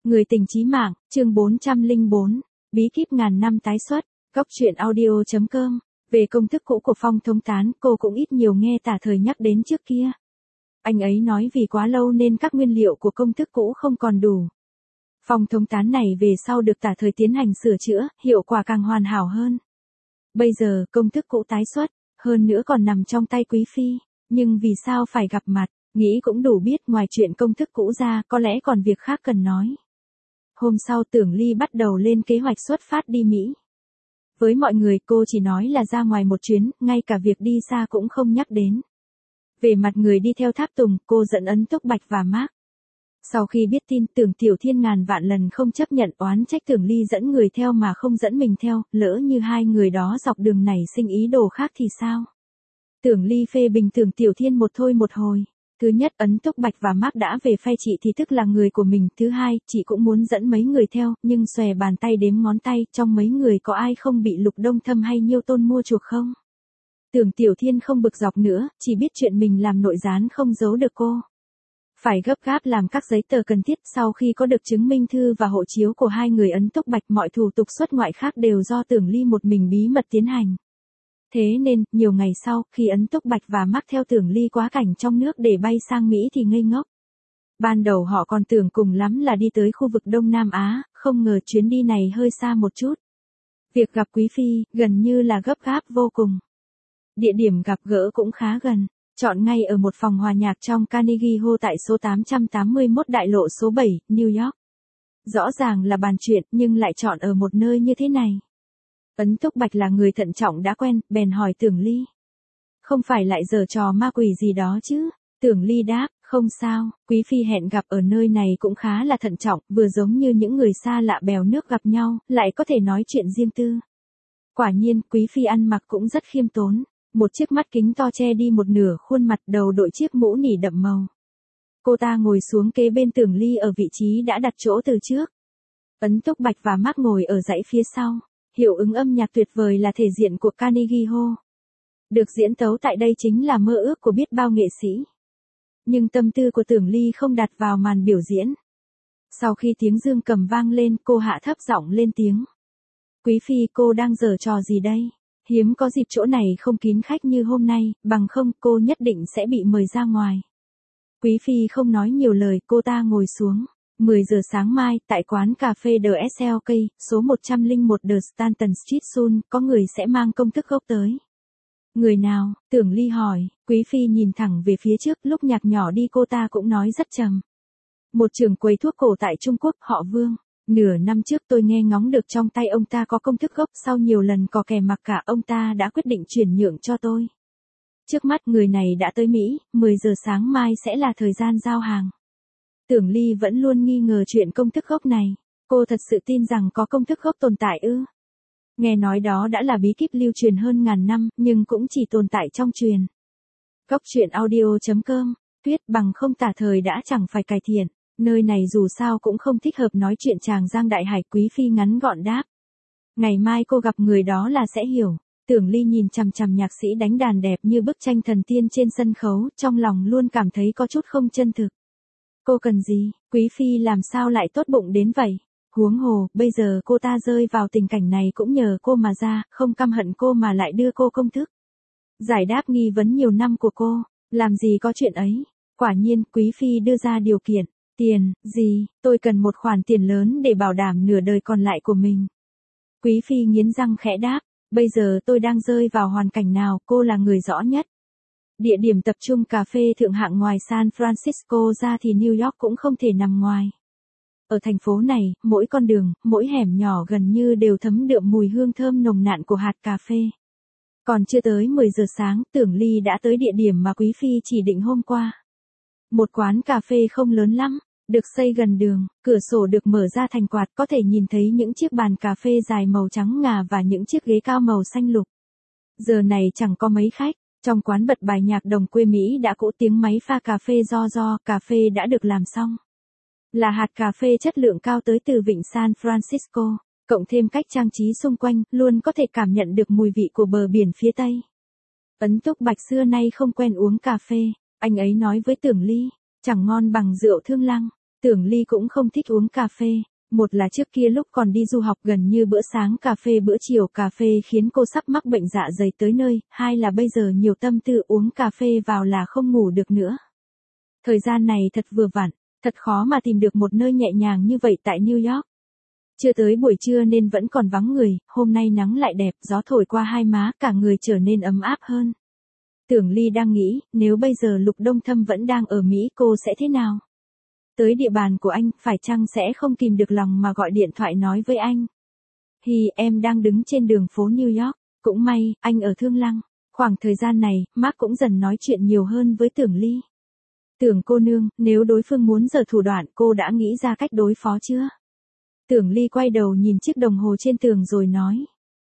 Người tình chí mạng, chương 404, bí kíp ngàn năm tái xuất, góc truyện audio.com. Về công thức cũ của Phong Thống Tán, cô cũng ít nhiều nghe Tả Thời nhắc đến trước kia. Anh ấy nói vì quá lâu nên các nguyên liệu của công thức cũ không còn đủ. Phong Thống Tán này về sau được Tả Thời tiến hành sửa chữa, hiệu quả càng hoàn hảo hơn. Bây giờ, công thức cũ tái xuất, hơn nữa còn nằm trong tay Quý Phi, nhưng vì sao phải gặp mặt, nghĩ cũng đủ biết ngoài chuyện công thức cũ ra, có lẽ còn việc khác cần nói. Hôm sau Tưởng Ly bắt đầu lên kế hoạch xuất phát đi Mỹ. Với mọi người cô chỉ nói là ra ngoài một chuyến, ngay cả việc đi xa cũng không nhắc đến. Về mặt người đi theo tháp tùng, cô dẫn Ấn Túc Bạch và Mark. Sau khi biết tin, Tưởng Tiểu Thiên ngàn vạn lần không chấp nhận, oán trách Tưởng Ly dẫn người theo mà không dẫn mình theo, lỡ như hai người đó dọc đường này sinh ý đồ khác thì sao? Tưởng Ly phê bình Tưởng Tiểu Thiên một thôi một hồi. Thứ nhất, Ấn Túc Bạch và Mark đã về phe chị thì tức là người của mình. Thứ hai, chị cũng muốn dẫn mấy người theo, nhưng xòe bàn tay đếm ngón tay, trong mấy người có ai không bị Lục Đông Thâm hay Nhiêu Tôn mua chuộc không? Tưởng Tiểu Thiên không bực dọc nữa, chỉ biết chuyện mình làm nội gián không giấu được cô. Phải gấp gáp làm các giấy tờ cần thiết. Sau khi có được chứng minh thư và hộ chiếu của hai người Ấn Túc Bạch, mọi thủ tục xuất ngoại khác đều do Tưởng Ly một mình bí mật tiến hành. Thế nên, nhiều ngày sau, khi Ấn Túc Bạch và Mark theo Tưởng Ly quá cảnh trong nước để bay sang Mỹ thì ngây ngốc. Ban đầu họ còn tưởng cùng lắm là đi tới khu vực Đông Nam Á, không ngờ chuyến đi này hơi xa một chút. Việc gặp Quý Phi, gần như là gấp gáp vô cùng. Địa điểm gặp gỡ cũng khá gần, chọn ngay ở một phòng hòa nhạc trong Carnegie Hall tại số 881 đại lộ số 7, New York. Rõ ràng là bàn chuyện, nhưng lại chọn ở một nơi như thế này. Ấn Túc Bạch là người thận trọng đã quen, bèn hỏi Tưởng Ly. Không phải lại giở trò ma quỷ gì đó chứ? Tưởng Ly đáp, không sao, Quý Phi hẹn gặp ở nơi này cũng khá là thận trọng, vừa giống như những người xa lạ bèo nước gặp nhau, lại có thể nói chuyện riêng tư. Quả nhiên, Quý Phi ăn mặc cũng rất khiêm tốn, một chiếc mắt kính to che đi một nửa khuôn mặt, đầu đội chiếc mũ nỉ đậm màu. Cô ta ngồi xuống kế bên Tưởng Ly ở vị trí đã đặt chỗ từ trước. Ấn Túc Bạch và Mark ngồi ở dãy phía sau. Hiệu ứng âm nhạc tuyệt vời là thể diện của Carnegie Hall. Được diễn tấu tại đây chính là mơ ước của biết bao nghệ sĩ. Nhưng tâm tư của Tưởng Ly không đặt vào màn biểu diễn. Sau khi tiếng dương cầm vang lên, cô hạ thấp giọng lên tiếng. Quý Phi, cô đang giở trò gì đây? Hiếm có dịp chỗ này không kín khách như hôm nay, bằng không cô nhất định sẽ bị mời ra ngoài. Quý Phi không nói nhiều lời, cô ta ngồi xuống. 10 giờ sáng mai, tại quán cà phê The SLK, số 101 The Stanton Street Soon, có người sẽ mang công thức gốc tới. Người nào? Tưởng Ly hỏi. Quý Phi nhìn thẳng về phía trước, lúc nhạc nhỏ đi cô ta cũng nói rất trầm. Một trưởng quầy thuốc cổ tại Trung Quốc, họ Vương. Nửa năm trước tôi nghe ngóng được trong tay ông ta có công thức gốc, sau nhiều lần cò kè mặc cả ông ta đã quyết định chuyển nhượng cho tôi. Trước mắt người này đã tới Mỹ, 10 giờ sáng mai sẽ là thời gian giao hàng. Tưởng Ly vẫn luôn nghi ngờ chuyện công thức gốc này. Cô thật sự tin rằng có công thức gốc tồn tại ư? Nghe nói đó đã là bí kíp lưu truyền hơn ngàn năm, nhưng cũng chỉ tồn tại trong truyền. Góc truyện audio.com, Tuyết bằng không Tả Thời đã chẳng phải cải thiện. Nơi này dù sao cũng không thích hợp nói chuyện chàng Giang Đại Hải. Quý Phi ngắn gọn đáp. Ngày mai cô gặp người đó là sẽ hiểu. Tưởng Ly nhìn chằm chằm nhạc sĩ đánh đàn đẹp như bức tranh thần tiên trên sân khấu, trong lòng luôn cảm thấy có chút không chân thực. Cô cần gì? Quý Phi làm sao lại tốt bụng đến vậy? Huống hồ, bây giờ cô ta rơi vào tình cảnh này cũng nhờ cô mà ra, không căm hận cô mà lại đưa cô công thức. Giải đáp nghi vấn nhiều năm của cô, làm gì có chuyện ấy. Quả nhiên, Quý Phi đưa ra điều kiện. Tiền, gì? Tôi cần một khoản tiền lớn để bảo đảm nửa đời còn lại của mình. Quý Phi nghiến răng khẽ đáp, bây giờ tôi đang rơi vào hoàn cảnh nào, cô là người rõ nhất. Địa điểm tập trung cà phê thượng hạng ngoài San Francisco ra thì New York cũng không thể nằm ngoài. Ở thành phố này, mỗi con đường, mỗi hẻm nhỏ gần như đều thấm đượm mùi hương thơm nồng nàn của hạt cà phê. Còn chưa tới 10 giờ sáng, Tưởng Ly đã tới địa điểm mà Quý Phi chỉ định hôm qua. Một quán cà phê không lớn lắm, được xây gần đường, cửa sổ được mở ra thành quạt, có thể nhìn thấy những chiếc bàn cà phê dài màu trắng ngà và những chiếc ghế cao màu xanh lục. Giờ này chẳng có mấy khách. Trong quán bật bài nhạc đồng quê Mỹ đã cỗ, tiếng máy pha cà phê do, cà phê đã được làm xong. Là hạt cà phê chất lượng cao tới từ vịnh San Francisco, cộng thêm cách trang trí xung quanh, luôn có thể cảm nhận được mùi vị của bờ biển phía Tây. Ấn Túc Bạch xưa nay không quen uống cà phê, anh ấy nói với Tưởng Ly, chẳng ngon bằng rượu Thương Lăng. Tưởng Ly cũng không thích uống cà phê. Một là trước kia lúc còn đi du học gần như bữa sáng cà phê bữa chiều cà phê khiến cô sắp mắc bệnh dạ dày tới nơi, hai là bây giờ nhiều tâm tư uống cà phê vào là không ngủ được nữa. Thời gian này thật vừa vặn, thật khó mà tìm được một nơi nhẹ nhàng như vậy tại New York. Chưa tới buổi trưa nên vẫn còn vắng người, hôm nay nắng lại đẹp, gió thổi qua hai má, cả người trở nên ấm áp hơn. Tưởng Ly đang nghĩ, nếu bây giờ Lục Đông Thâm vẫn đang ở Mỹ cô sẽ thế nào? Tới địa bàn của anh, phải chăng sẽ không kìm được lòng mà gọi điện thoại nói với anh? Em đang đứng trên đường phố New York, cũng may, anh ở Thương Lăng. Khoảng thời gian này, Mark cũng dần nói chuyện nhiều hơn với Tưởng Ly. Tưởng cô nương, nếu đối phương muốn giở thủ đoạn cô đã nghĩ ra cách đối phó chưa? Tưởng Ly quay đầu nhìn chiếc đồng hồ trên tường rồi nói.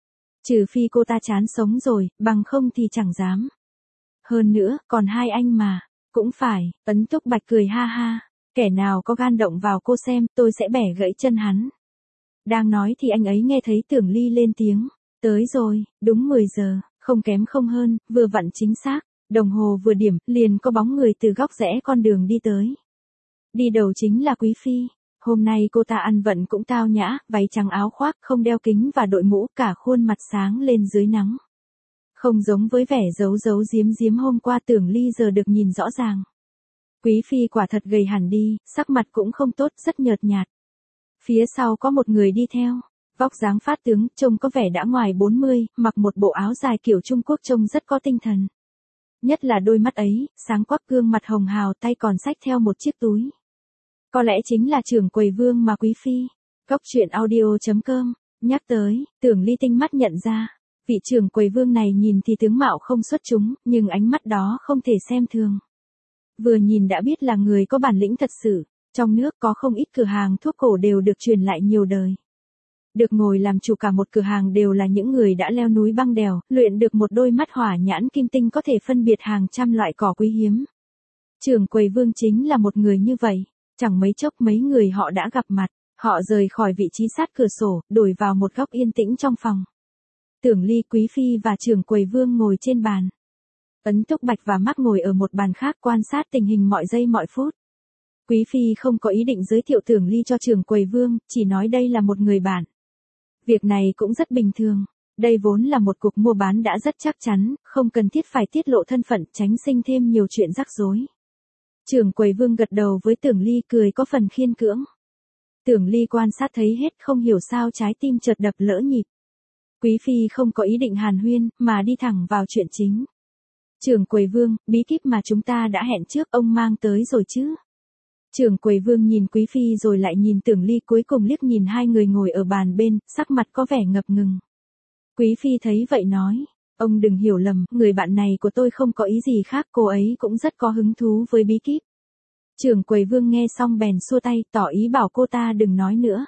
Trừ phi cô ta chán sống rồi, bằng không thì chẳng dám. Hơn nữa, còn hai anh mà. Cũng phải, Ấn Túc Bạch cười ha ha. Kẻ nào có gan động vào cô xem, tôi sẽ bẻ gãy chân hắn. Đang nói thì anh ấy nghe thấy Tưởng Ly lên tiếng. Tới rồi, đúng 10 giờ, không kém không hơn, vừa vặn chính xác. Đồng hồ vừa điểm, liền có bóng người từ góc rẽ con đường đi tới. Đi đầu chính là Quý Phi. Hôm nay cô ta ăn vận cũng tao nhã, váy trắng áo khoác, không đeo kính và đội mũ, cả khuôn mặt sáng lên dưới nắng. Không giống với vẻ giấu giấu giếm giếm hôm qua Tưởng Ly giờ được nhìn rõ ràng. Quý Phi quả thật gầy hẳn đi, sắc mặt cũng không tốt, rất nhợt nhạt. Phía sau có một người đi theo, vóc dáng phát tướng, trông có vẻ đã ngoài 40, mặc một bộ áo dài kiểu Trung Quốc trông rất có tinh thần. Nhất là đôi mắt ấy, sáng quắc gương mặt hồng hào tay còn xách theo một chiếc túi. Có lẽ chính là trưởng quầy Vương mà Quý Phi. Góc truyện audio.com, nhắc tới, Tưởng Ly tinh mắt nhận ra. Vị trưởng quầy Vương này nhìn thì tướng mạo không xuất chúng, nhưng ánh mắt đó không thể xem thường. Vừa nhìn đã biết là người có bản lĩnh thật sự, trong nước có không ít cửa hàng thuốc cổ đều được truyền lại nhiều đời. Được ngồi làm chủ cả một cửa hàng đều là những người đã leo núi băng đèo, luyện được một đôi mắt hỏa nhãn kim tinh có thể phân biệt hàng trăm loại cỏ quý hiếm. Trưởng quầy Vương chính là một người như vậy, chẳng mấy chốc mấy người họ đã gặp mặt, họ rời khỏi vị trí sát cửa sổ, đổi vào một góc yên tĩnh trong phòng. Tưởng Ly, Quý Phi và trưởng quầy Vương ngồi trên bàn. Ấn Túc Bạch và Mark ngồi ở một bàn khác quan sát tình hình mọi giây mọi phút. Quý Phi không có ý định giới thiệu Tưởng Ly cho trưởng quầy Vương, chỉ nói đây là một người bạn. Việc này cũng rất bình thường. Đây vốn là một cuộc mua bán đã rất chắc chắn, không cần thiết phải tiết lộ thân phận tránh sinh thêm nhiều chuyện rắc rối. Trưởng quầy Vương gật đầu với Tưởng Ly cười có phần khiên cưỡng. Tưởng Ly quan sát thấy hết không hiểu sao trái tim chợt đập lỡ nhịp. Quý Phi không có ý định hàn huyên, mà đi thẳng vào chuyện chính. Trưởng quầy Vương, bí kíp mà chúng ta đã hẹn trước ông mang tới rồi chứ? Trưởng quầy Vương nhìn Quý Phi rồi lại nhìn Tưởng Ly cuối cùng liếc nhìn hai người ngồi ở bàn bên, sắc mặt có vẻ ngập ngừng. Quý Phi thấy vậy nói, ông đừng hiểu lầm, người bạn này của tôi không có ý gì khác, cô ấy cũng rất có hứng thú với bí kíp. Trưởng quầy Vương nghe xong bèn xua tay, tỏ ý bảo cô ta đừng nói nữa.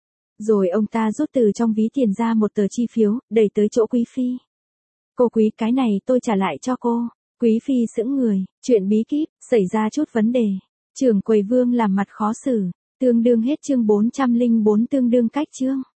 Rồi ông ta rút từ trong ví tiền ra một tờ chi phiếu, đẩy tới chỗ Quý Phi. Cô Quý, cái này tôi trả lại cho cô. Quý Phi sững người, chuyện bí kíp, xảy ra chút vấn đề. Trưởng quầy Vương làm mặt khó xử, tương đương hết chương 404 tương đương cách chương.